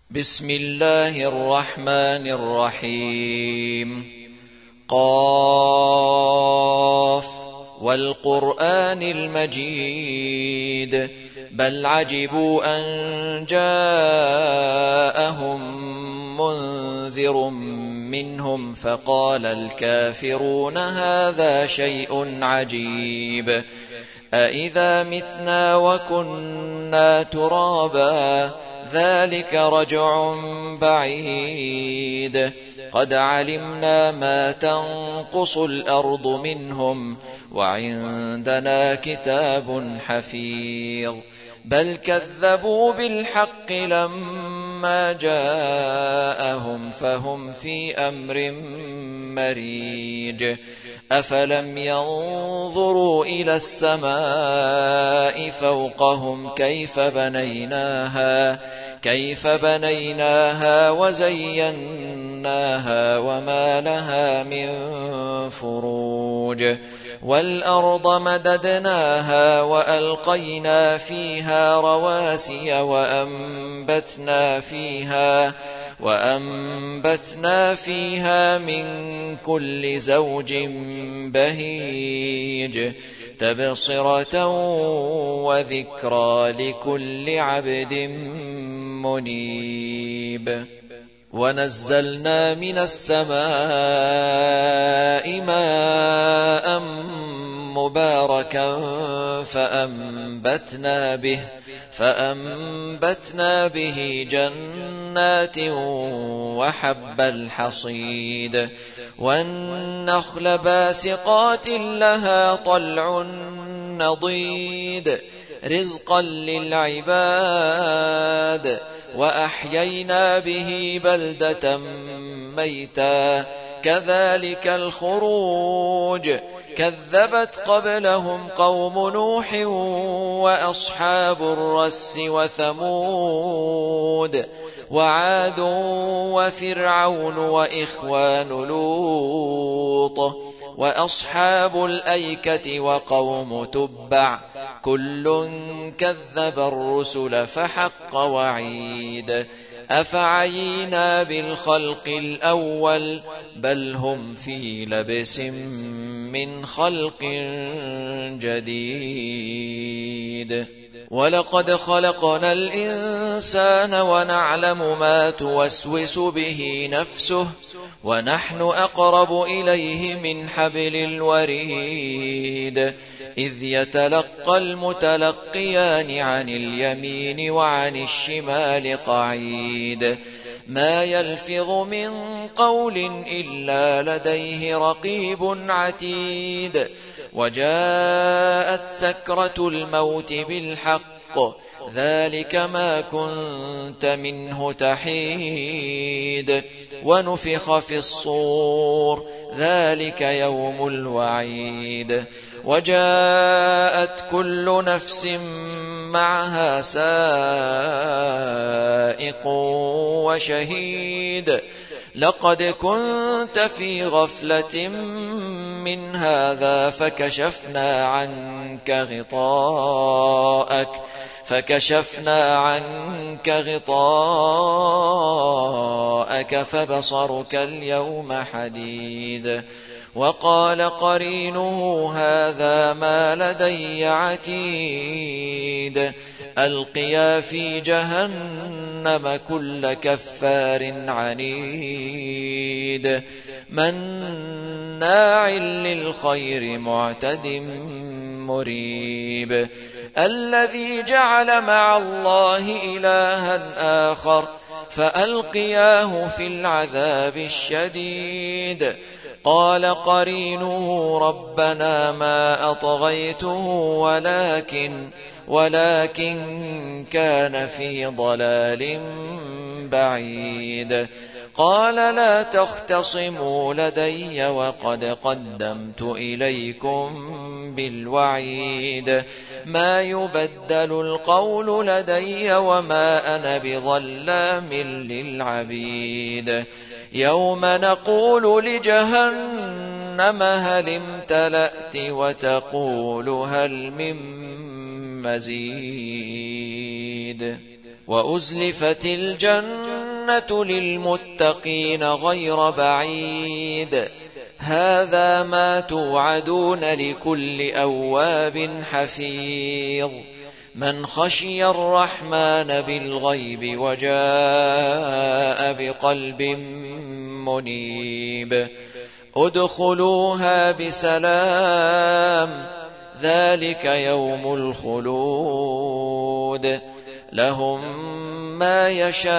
بسم الله الرحمن الرحيم. قاف والقرآن المجيد بل عجبوا أن جاءهم منذر منهم فقال الكافرون هذا شيء عجيب أإذا متنا وكنا ترابا ذلك رجع بعيد قد علمنا ما تنقص الأرض منهم وعندنا كتاب حفيظ بل كذبوا بالحق لما جاءهم فهم في أمر مريج أفلم ينظروا إلى السماء فوقهم كيف بنيناها وزيناها وما لها من فروج والأرض مددناها وألقينا فيها رواسي وأنبتنا فيها من كل زوج بهيج تبصرة وذكرى لكل عبد منيب ونزلنا من السماء ماء مباركا فأنبتنا به جنات وحب الحصيد والنخل باسقات لها طلع نضيد رزقا للعباد وأحيينا به بلدة ميتا كذلك الخروج كذبت قبلهم قوم نوح وأصحاب الرس وثمود وعاد وفرعون وإخوان لوط وأصحاب الأيكة وقوم تبع كل كذب الرسل فحق وعيد أفعينا بالخلق الأول بل هم في لبس من خلق جديد ولقد خلقنا الإنسان ونعلم ما توسوس به نفسه ونحن أقرب إليه من حبل الوريد إذ يتلقى المتلقيان عن اليمين وعن الشمال قعيد ما يلفظ من قول إلا لديه رقيب عتيد وجاءت سكرة الموت بالحق ذلك ما كنت منه تحيد ونفخ في الصور ذلك يوم الوعيد وجاءت كل نفس معها سائق وشهيد لقد كنت في غفلة من هذا فكشفنا عنك غطاءك فبصرك اليوم حديد وقال قرينه هذا ما لدي عتيد ألقيا في جهنم كل كفار عنيد مناع للخير معتد مريب الذي جعل مع الله إلها آخر فألقياه في العذاب الشديد قال قرينه ربنا ما أطغيته ولكن كان في ضلال بعيد قال لا تختصموا لدي وقد قدمت إليكم بالوعيد ما يبدل القول لدي وما أنا بظلام للعبيد يوم نقول لجهنم هل امتلأت وتقول هل من مزيد وأزلفت الجنة للمتقين غير بعيد هذا ما توعدون لكل أواب حفيظ من خشي الرحمن بالغيب وجاء بقلب منيب ادخلوها بسلام ذلك يوم الخلود لهم ما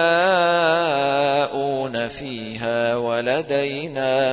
يشاءون فيها ولدينا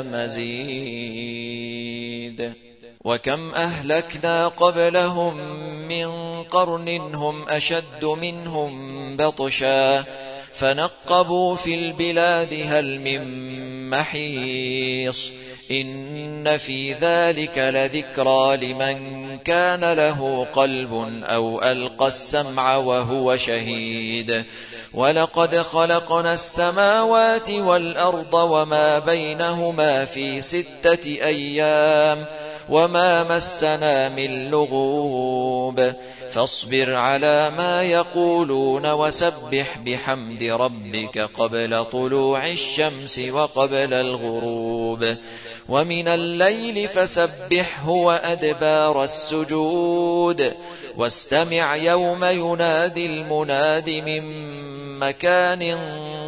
مزيد وكم أهلكنا قبلهم من قرن هم أشد منهم بطشا فنقبوا في البلاد هل من محيص إن في ذلك لذكرى لمن كان له قلب أو ألقى السمع وهو شهيد ولقد خلقنا السماوات والأرض وما بينهما في 6 أيام وما مسنا من لغوب فاصبر على ما يقولون وسبح بحمد ربك قبل طلوع الشمس وقبل الغروب ومن الليل فسبحه وأدبار السجود واستمع يوم ينادي المناد من مكان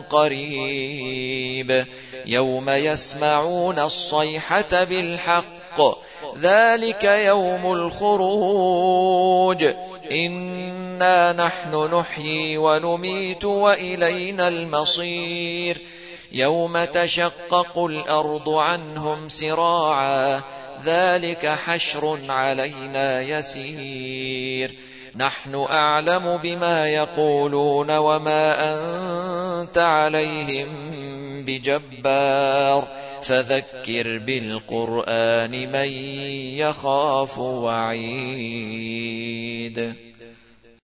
قريب يوم يسمعون الصيحة بالحق ذلك يوم الخروج إنا نحن نحيي ونميت وإلينا المصير يوم تشقق الأرض عنهم سراعا ذلك حشر علينا يسير نحن أعلم بما يقولون وما أنت عليهم بجبار فذكر بالقرآن من يخاف وعيد